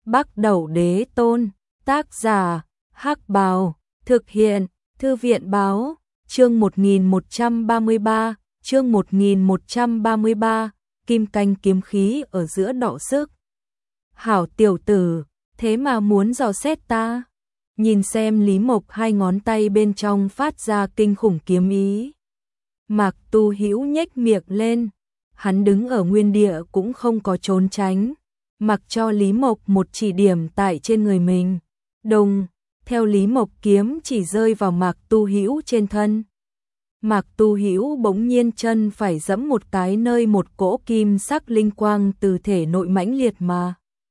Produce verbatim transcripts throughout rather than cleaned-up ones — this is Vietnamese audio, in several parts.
Bắc Đẩu Đế Tôn, tác giả, Hắc Bào, thực hiện, Thư viện báo, chương một nghìn một trăm ba mươi ba, chương một nghìn một trăm ba mươi ba, kim canh kiếm khí ở giữa đọ sức. Hảo tiểu tử, thế mà muốn dò xét ta? Nhìn xem Lý Mộc hai ngón tay bên trong phát ra kinh khủng kiếm ý. Mạc Tu Hữu nhếch miệng lên, hắn đứng ở nguyên địa cũng không có trốn tránh, mặc cho Lý Mộc một chỉ điểm tại trên người mình. Đùng, theo Lý Mộc kiếm chỉ rơi vào Mạc Tu Hữu trên thân. Mạc Tu Hữu bỗng nhiên chân phải giẫm một cái nơi một cỗ kim sắc linh quang từ thể nội mãnh liệt mà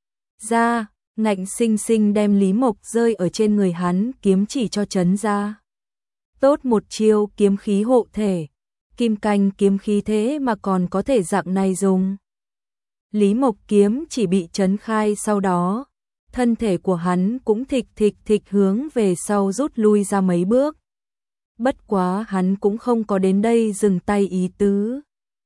ra, ngạnh sinh sinh đem Lý Mộc rơi ở trên người hắn, kiếm chỉ cho chấn ra. Tốt một chiêu kiếm khí hộ thể, kim canh kiếm khí thế mà còn có thể dạng này dùng. Lý Mộc kiếm chỉ bị chấn khai, sau đó thân thể của hắn cũng thịch thịch thịch hướng về sau rút lui ra mấy bước. Bất quá hắn cũng không có đến đây dừng tay ý tứ,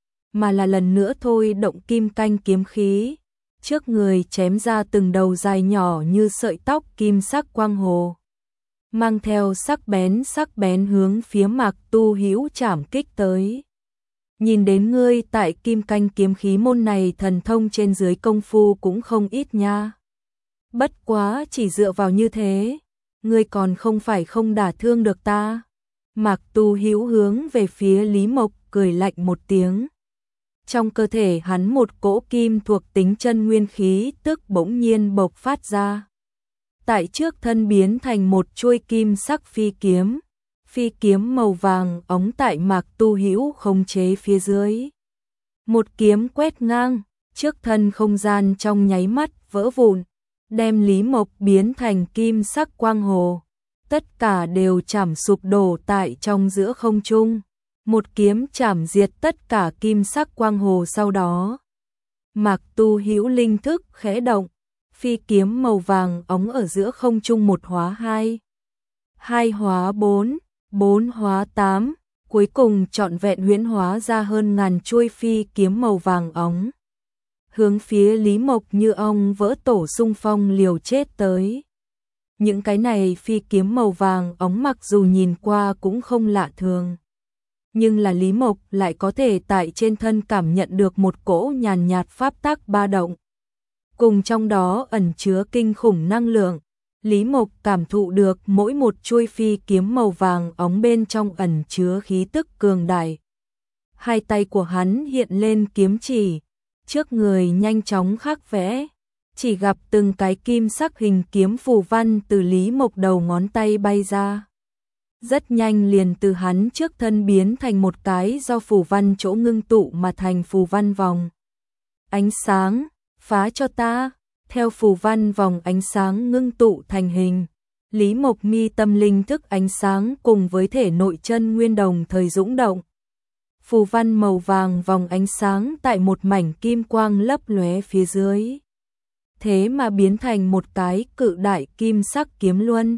mà là lần nữa thôi động kim canh kiếm khí, trước người chém ra từng đầu dài nhỏ như sợi tóc kim sắc quang hồ, mang theo sắc bén sắc bén hướng phía Mạc Tu Hữu chảm kích tới. Nhìn đến ngươi tại kim canh kiếm khí môn này thần thông trên dưới công phu cũng không ít nha. Bất quá chỉ dựa vào như thế, ngươi còn không phải không đả thương được ta. Mạc Tu Hữu hướng về phía Lý Mộc cười lạnh một tiếng. Trong cơ thể hắn một cỗ kim thuộc tính chân nguyên khí tức bỗng nhiên bộc phát ra. Tại trước thân biến thành một chuôi kim sắc phi kiếm. Phi kiếm màu vàng óng tại Mạc Tu Hữu khống chế phía dưới. Một kiếm quét ngang, trước thân không gian trong nháy mắt vỡ vụn, đem Lý Mộc biến thành kim sắc quang hồ. Tất cả đều chảm sụp đổ tại trong giữa không trung. Một kiếm chảm diệt tất cả kim sắc quang hồ, sau đó Mạc Tu Hữu linh thức khẽ động, phi kiếm màu vàng óng ở giữa không trung một hóa hai, hai hóa bốn, bốn hóa tám, cuối cùng trọn vẹn huyễn hóa ra hơn ngàn chuôi phi kiếm màu vàng óng, hướng phía Lý Mộc như ong vỡ tổ xung phong liều chết tới. Những cái này phi kiếm màu vàng óng mặc dù nhìn qua cũng không lạ thường, nhưng là Lý Mộc lại có thể tại trên thân cảm nhận được một cỗ nhàn nhạt pháp tắc ba động, cùng trong đó ẩn chứa kinh khủng năng lượng. Lý Mộc cảm thụ được mỗi một chuôi phi kiếm màu vàng óng bên trong ẩn chứa khí tức cường đại. Hai tay của hắn hiện lên kiếm chỉ, trước người nhanh chóng khắc vẽ, chỉ gặp từng cái kim sắc hình kiếm phù văn từ Lý Mộc đầu ngón tay bay ra. Rất nhanh liền từ hắn trước thân biến thành một cái do phù văn chỗ ngưng tụ mà thành phù văn vòng ánh sáng, phá cho ta. Theo phù văn vòng ánh sáng ngưng tụ thành hình, Lý Mộc mi tâm linh thức ánh sáng cùng với thể nội chân nguyên đồng thời dũng động. Phù văn màu vàng vòng ánh sáng tại một mảnh kim quang lấp lóe phía dưới, thế mà biến thành một cái cự đại kim sắc kiếm luân.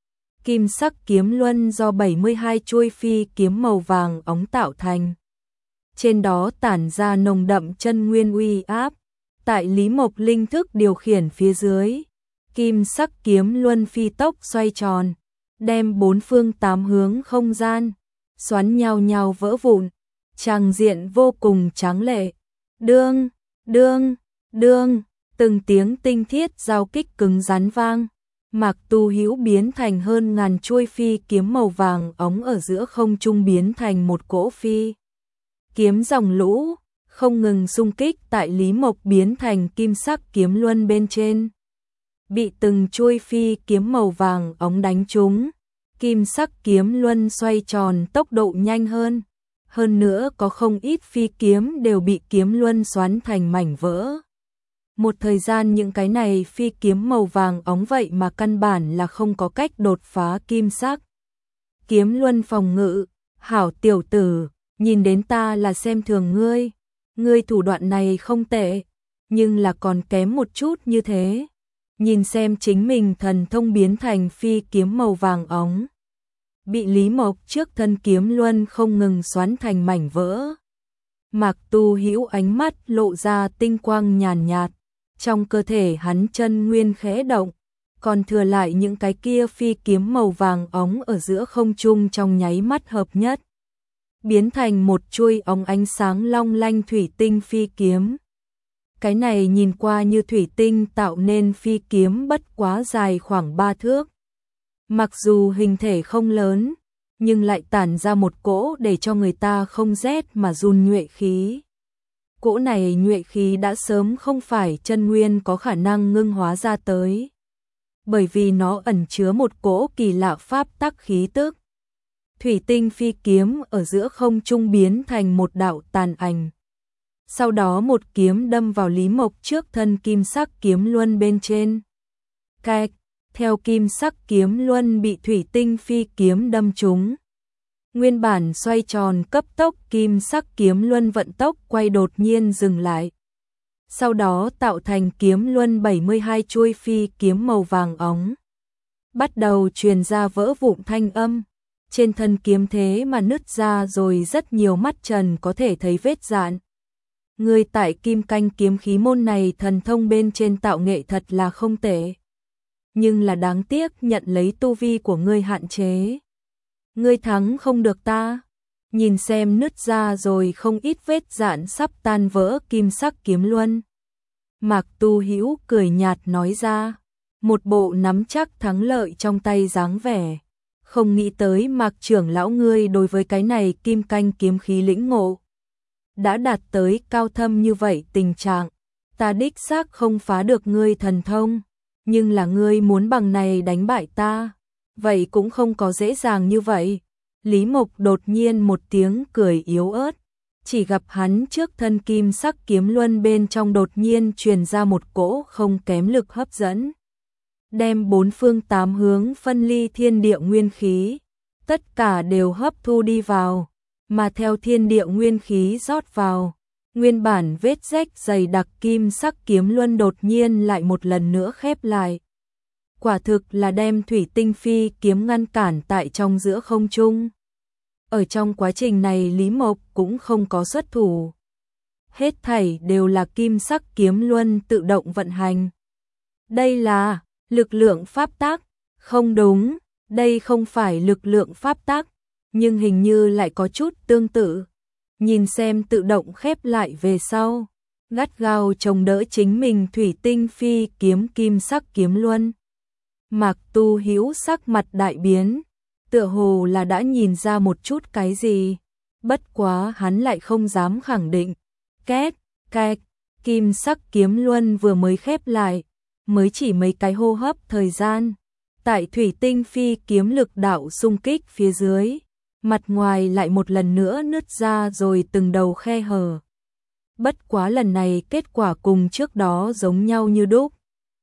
Kim sắc kiếm luân do bảy mươi hai chuôi phi kiếm màu vàng óng tạo thành, trên đó tản ra nồng đậm chân nguyên uy áp. Tại Lý Mộc linh thức điều khiển phía dưới, kim sắc kiếm luân phi tốc xoay tròn, đem bốn phương tám hướng không gian xoắn nhau nhau vỡ vụn, tràng diện vô cùng tráng lệ. Đương, đương, đương, từng tiếng tinh thiết giao kích cứng rắn vang. Mạc Tu Hữu biến thành hơn ngàn chuôi phi kiếm màu vàng óng ở giữa không trung biến thành một cỗ phi kiếm dòng lũ, không ngừng xung kích tại Lý Mộc biến thành kim sắc kiếm luân bên trên. Bị từng chuôi phi kiếm màu vàng óng đánh trúng, kim sắc kiếm luân xoay tròn tốc độ nhanh hơn. Hơn nữa có không ít phi kiếm đều bị kiếm luân xoắn thành mảnh vỡ. Một thời gian những cái này phi kiếm màu vàng óng vậy mà căn bản là không có cách đột phá kim sắc kiếm luân phòng ngự. Hảo tiểu tử, nhìn đến ta là xem thường ngươi. Ngươi thủ đoạn này không tệ, nhưng là còn kém một chút như thế. Nhìn xem chính mình thần thông biến thành phi kiếm màu vàng óng, bị Lý Mộc trước thân kiếm luân không ngừng xoắn thành mảnh vỡ. Mạc Tu Hữu ánh mắt lộ ra tinh quang nhàn nhạt, Trong cơ thể hắn chân nguyên khẽ động, còn thừa lại những cái kia phi kiếm màu vàng óng ở giữa không trung trong nháy mắt hợp nhất, biến thành một chuôi óng ánh sáng long lanh thủy tinh phi kiếm. Cái này nhìn qua như thủy tinh tạo nên phi kiếm bất quá dài khoảng ba thước. Mặc dù hình thể không lớn, nhưng lại tản ra một cỗ để cho người ta không rét mà run nhuệ khí. Cỗ này nhuệ khí đã sớm không phải chân nguyên có khả năng ngưng hóa ra tới, bởi vì nó ẩn chứa một cỗ kỳ lạ pháp tắc khí tức. Thủy tinh phi kiếm ở giữa không trung biến thành một đạo tàn ảnh. Sau đó một kiếm đâm vào Lý Mộc trước thân kim sắc kiếm luân bên trên. Cạch, theo kim sắc kiếm luân bị thủy tinh phi kiếm đâm trúng. Nguyên bản xoay tròn cấp tốc kim sắc kiếm luân vận tốc quay đột nhiên dừng lại. Sau đó tạo thành kiếm luân bảy mươi hai chuôi phi kiếm màu vàng óng. Bắt đầu truyền ra vỡ vụn thanh âm. Trên thân kiếm thế mà nứt ra rồi rất nhiều mắt trần có thể thấy vết dạn. Người tại kim canh kiếm khí môn này thần thông bên trên tạo nghệ thật là không tệ. Nhưng là đáng tiếc nhận lấy tu vi của ngươi hạn chế. Ngươi thắng không được ta. Nhìn xem nứt ra rồi không ít vết dạn sắp tan vỡ kim sắc kiếm luân. Mạc Tu Hữu cười nhạt nói ra, một bộ nắm chắc thắng lợi trong tay dáng vẻ. Không nghĩ tới Mạc trưởng lão ngươi đối với cái này kim canh kiếm khí lĩnh ngộ đã đạt tới cao thâm như vậy tình trạng. Ta đích xác không phá được ngươi thần thông, nhưng là ngươi muốn bằng này đánh bại ta, vậy cũng không có dễ dàng như vậy. Lý Mộc đột nhiên một tiếng cười yếu ớt, chỉ gặp hắn trước thân kim sắc kiếm luân bên trong đột nhiên truyền ra một cỗ không kém lực hấp dẫn, đem bốn phương tám hướng phân ly thiên địa nguyên khí, tất cả đều hấp thu đi vào, mà theo thiên địa nguyên khí rót vào, nguyên bản vết rách dày đặc kim sắc kiếm luân đột nhiên lại một lần nữa khép lại. Quả thực là đem thủy tinh phi kiếm ngăn cản tại trong giữa không trung. Ở trong quá trình này Lý Mộc cũng không có xuất thủ. Hết thảy đều là kim sắc kiếm luân tự động vận hành. Đây là lực lượng pháp tắc, không đúng, đây không phải lực lượng pháp tắc, nhưng hình như lại có chút tương tự. Nhìn xem tự động khép lại về sau, gắt gao chống đỡ chính mình thủy tinh phi kiếm kim sắc kiếm luân. Mạc Tu Hữu sắc mặt đại biến, tựa hồ là đã nhìn ra một chút cái gì, bất quá hắn lại không dám khẳng định. Két, kẹt, kim sắc kiếm luân vừa mới khép lại, mới chỉ mấy cái hô hấp thời gian, tại thủy tinh phi kiếm lực đạo xung kích phía dưới, mặt ngoài lại một lần nữa nứt ra rồi từng đầu khe hở. Bất quá lần này kết quả cùng trước đó giống nhau như đúc.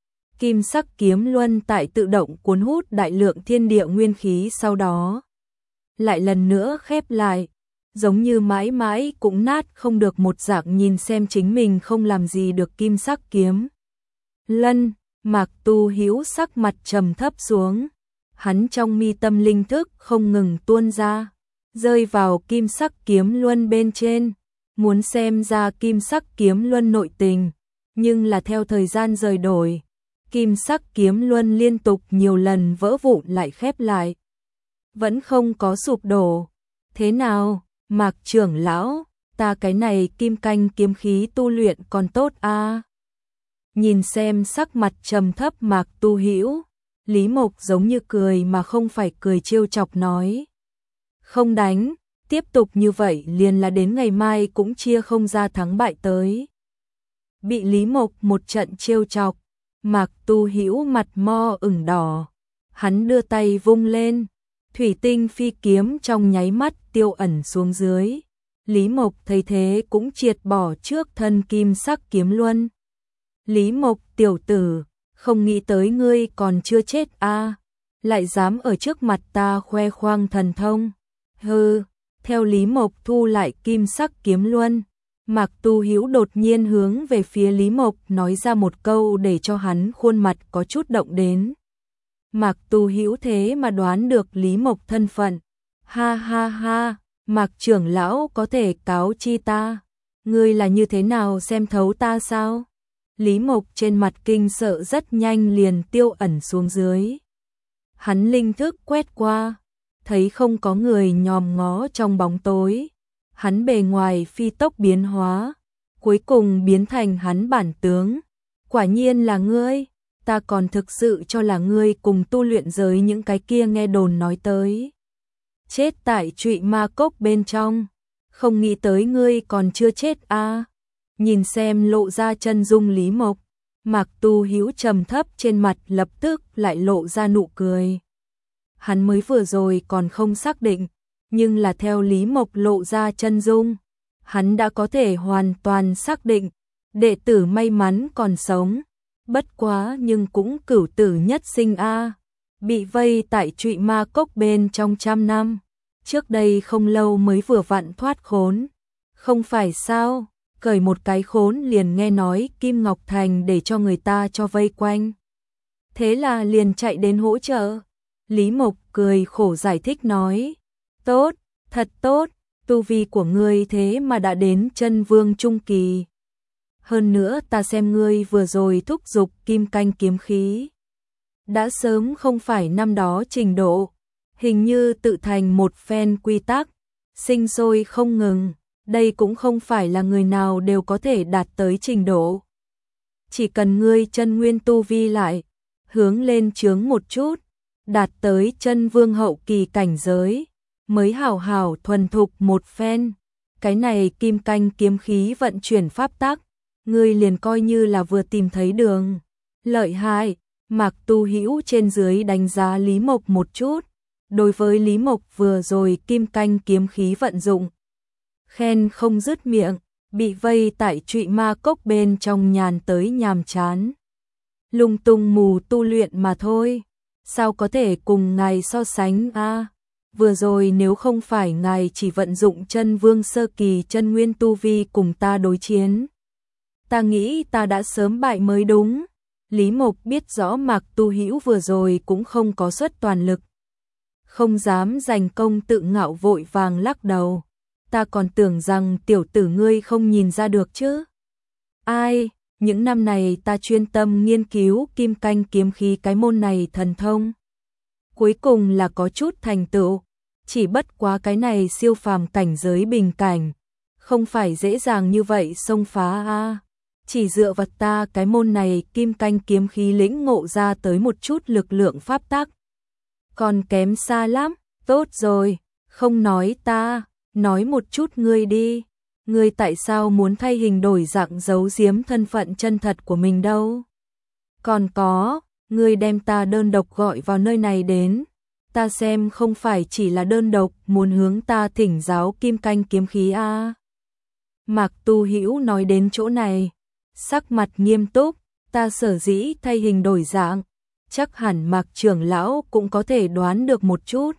Kim sắc kiếm luân tại tự động cuốn hút đại lượng thiên địa nguyên khí, sau đó lại lần nữa khép lại, giống như mãi mãi cũng nát không được một dạng. Nhìn xem chính mình không làm gì được kim sắc kiếm lân, Mạc Tu Hữu sắc mặt trầm thấp xuống, hắn trong mi tâm linh thức không ngừng tuôn ra, rơi vào kim sắc kiếm luân bên trên, muốn xem ra kim sắc kiếm luân nội tình, nhưng là theo thời gian rời đổi, kim sắc kiếm luân liên tục nhiều lần vỡ vụn lại khép lại, vẫn không có sụp đổ. Thế nào, Mạc trưởng lão, ta cái này kim canh kiếm khí tu luyện còn tốt a? À? Nhìn xem sắc mặt trầm thấp Mạc Tu Hữu, Lý Mộc giống như cười mà không phải cười trêu chọc nói. Không đánh, tiếp tục như vậy liền là đến ngày mai cũng chia không ra thắng bại tới. Bị Lý Mộc một trận trêu chọc, Mạc Tu Hữu mặt mo ửng đỏ, hắn đưa tay vung lên, thủy tinh phi kiếm trong nháy mắt tiêu ẩn xuống dưới. Lý Mộc thấy thế cũng triệt bỏ trước thân kim sắc kiếm luân. Lý Mộc tiểu tử, không nghĩ tới ngươi còn chưa chết a, à, lại dám ở trước mặt ta khoe khoang thần thông. Hừ, theo Lý Mộc thu lại kim sắc kiếm luân, Mạc Tu Hữu đột nhiên hướng về phía Lý Mộc nói ra một câu để cho hắn khuôn mặt có chút động đến. Mạc Tu Hữu thế mà đoán được Lý Mộc thân phận. Ha ha ha, Mạc trưởng lão có thể cáo chi ta, ngươi là như thế nào xem thấu ta sao? Lý Mộc trên mặt kinh sợ rất nhanh liền tiêu ẩn xuống dưới. Hắn linh thức quét qua, thấy không có người nhòm ngó trong bóng tối. Hắn bề ngoài phi tốc biến hóa, cuối cùng biến thành hắn bản tướng. Quả nhiên là ngươi, ta còn thực sự cho là ngươi cùng tu luyện giới những cái kia nghe đồn nói tới. Chết tại trụy ma cốc bên trong, không nghĩ tới ngươi còn chưa chết a. À. Nhìn xem lộ ra chân dung Lý Mộc, Mạc Tu Hữu trầm thấp trên mặt lập tức lại lộ ra nụ cười. Hắn mới vừa rồi còn không xác định, nhưng là theo Lý Mộc lộ ra chân dung, hắn đã có thể hoàn toàn xác định, đệ tử may mắn còn sống, bất quá nhưng cũng cửu tử nhất sinh a, à. Bị vây tại trụy ma cốc bên trong trăm năm, trước đây không lâu mới vừa vặn thoát khốn, không phải sao? Cởi một cái khốn liền nghe nói Kim Ngọc Thành để cho người ta cho vây quanh. Thế là liền chạy đến hỗ trợ. Lý Mộc cười khổ giải thích nói, tốt, thật tốt, tu vi của ngươi thế mà đã đến chân vương trung kỳ. Hơn nữa ta xem ngươi vừa rồi thúc giục kim canh kiếm khí. Đã sớm không phải năm đó trình độ, hình như tự thành một phen quy tắc, sinh sôi không ngừng. Đây cũng không phải là người nào đều có thể đạt tới trình độ. Chỉ cần ngươi chân nguyên tu vi lại, hướng lên chướng một chút, đạt tới chân vương hậu kỳ cảnh giới, mới hảo hảo thuần thục một phen. Cái này kim canh kiếm khí vận chuyển pháp tắc, ngươi liền coi như là vừa tìm thấy đường. Lợi hại, Mạc Tu Hữu trên dưới đánh giá Lý Mộc một chút, đối với Lý Mộc vừa rồi kim canh kiếm khí vận dụng. Khen không dứt miệng, bị vây tại trụy ma cốc bên trong nhàn tới nhàm chán. Lung tung mù tu luyện mà thôi, sao có thể cùng ngài so sánh a? À, vừa rồi nếu không phải ngài chỉ vận dụng chân vương sơ kỳ chân nguyên tu vi cùng ta đối chiến, ta nghĩ ta đã sớm bại mới đúng. Lý Mộc biết rõ Mạc Tu Hữu vừa rồi cũng không có xuất toàn lực, không dám giành công tự ngạo vội vàng lắc đầu. Ta còn tưởng rằng tiểu tử ngươi không nhìn ra được chứ. Ai, những năm này ta chuyên tâm nghiên cứu kim canh kiếm khí cái môn này thần thông. Cuối cùng là có chút thành tựu, chỉ bất quá cái này siêu phàm cảnh giới bình cảnh, không phải dễ dàng như vậy xông phá a. À. Chỉ dựa vào ta cái môn này kim canh kiếm khí lĩnh ngộ ra tới một chút lực lượng pháp tắc. Còn kém xa lắm, tốt rồi, không nói ta. Nói một chút ngươi đi, ngươi tại sao muốn thay hình đổi dạng giấu giếm thân phận chân thật của mình đâu? Còn có, ngươi đem ta đơn độc gọi vào nơi này đến, ta xem không phải chỉ là đơn độc muốn hướng ta thỉnh giáo kim canh kiếm khí a. À. Mạc Tu Hữu nói đến chỗ này, sắc mặt nghiêm túc, ta sở dĩ thay hình đổi dạng, chắc hẳn Mạc trưởng lão cũng có thể đoán được một chút.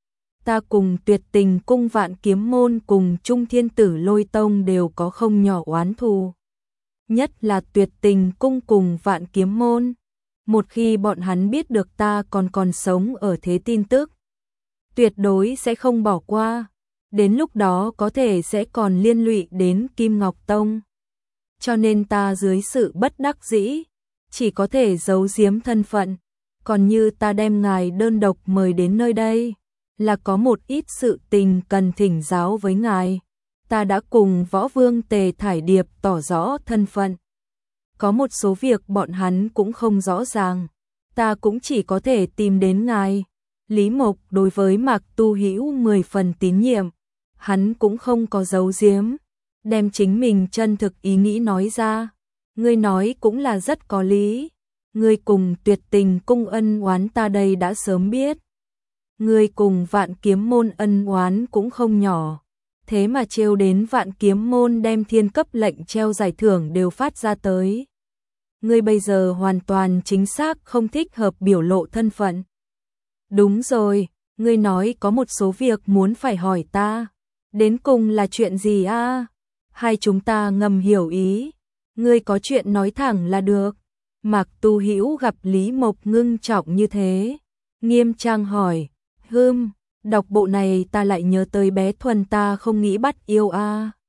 Ta cùng Tuyệt Tình cung Vạn Kiếm môn cùng Trung Thiên Tử Lôi tông đều có không nhỏ oán thù. Nhất là Tuyệt Tình cung cùng Vạn Kiếm môn. Một khi bọn hắn biết được ta còn còn sống ở thế tin tức, tuyệt đối sẽ không bỏ qua. Đến lúc đó có thể sẽ còn liên lụy đến Kim Ngọc Tông. Cho nên ta dưới sự bất đắc dĩ, chỉ có thể giấu giếm thân phận. Còn như ta đem ngài đơn độc mời đến nơi đây, là có một ít sự tình cần thỉnh giáo với ngài. Ta đã cùng Võ Vương Tề Thải Điệp tỏ rõ thân phận. Có một số việc bọn hắn cũng không rõ ràng, ta cũng chỉ có thể tìm đến ngài. Lý Mộc đối với Mạc Tu Hữu mười phần tín nhiệm, hắn cũng không có giấu giếm, đem chính mình chân thực ý nghĩ nói ra. Ngươi nói cũng là rất có lý, ngươi cùng Tuyệt Tình cung ân oán ta đây đã sớm biết. Ngươi cùng Vạn Kiếm môn ân oán cũng không nhỏ, thế mà trêu đến Vạn Kiếm môn đem thiên cấp lệnh treo giải thưởng đều phát ra tới. Ngươi bây giờ hoàn toàn chính xác không thích hợp biểu lộ thân phận. Đúng rồi, ngươi nói có một số việc muốn phải hỏi ta, đến cùng là chuyện gì a? À? Hai chúng ta ngầm hiểu ý, ngươi có chuyện nói thẳng là được. Mạc Tu Hữu gặp Lý Mộc ngưng trọng như thế, nghiêm trang hỏi, hừm, đọc bộ này ta lại nhớ tới bé Thuần ta không nghĩ bắt yêu a. À.